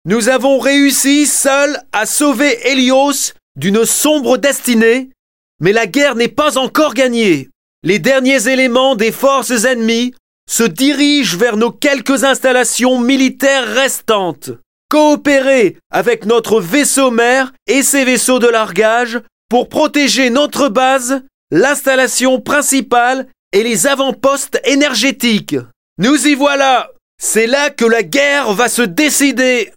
Nous avons réussi seuls à sauver Hélios d'une sombre destinée, mais la guerre n'est pas encore gagnée. Les derniers éléments des forces ennemies se dirigent vers nos quelques installations militaires restantes. Coopérez avec notre vaisseau mère et ses vaisseaux de largage pour protéger notre base, l'installation principale et les avant-postes énergétiques. Nous y voilà! C'est là que la guerre va se décider!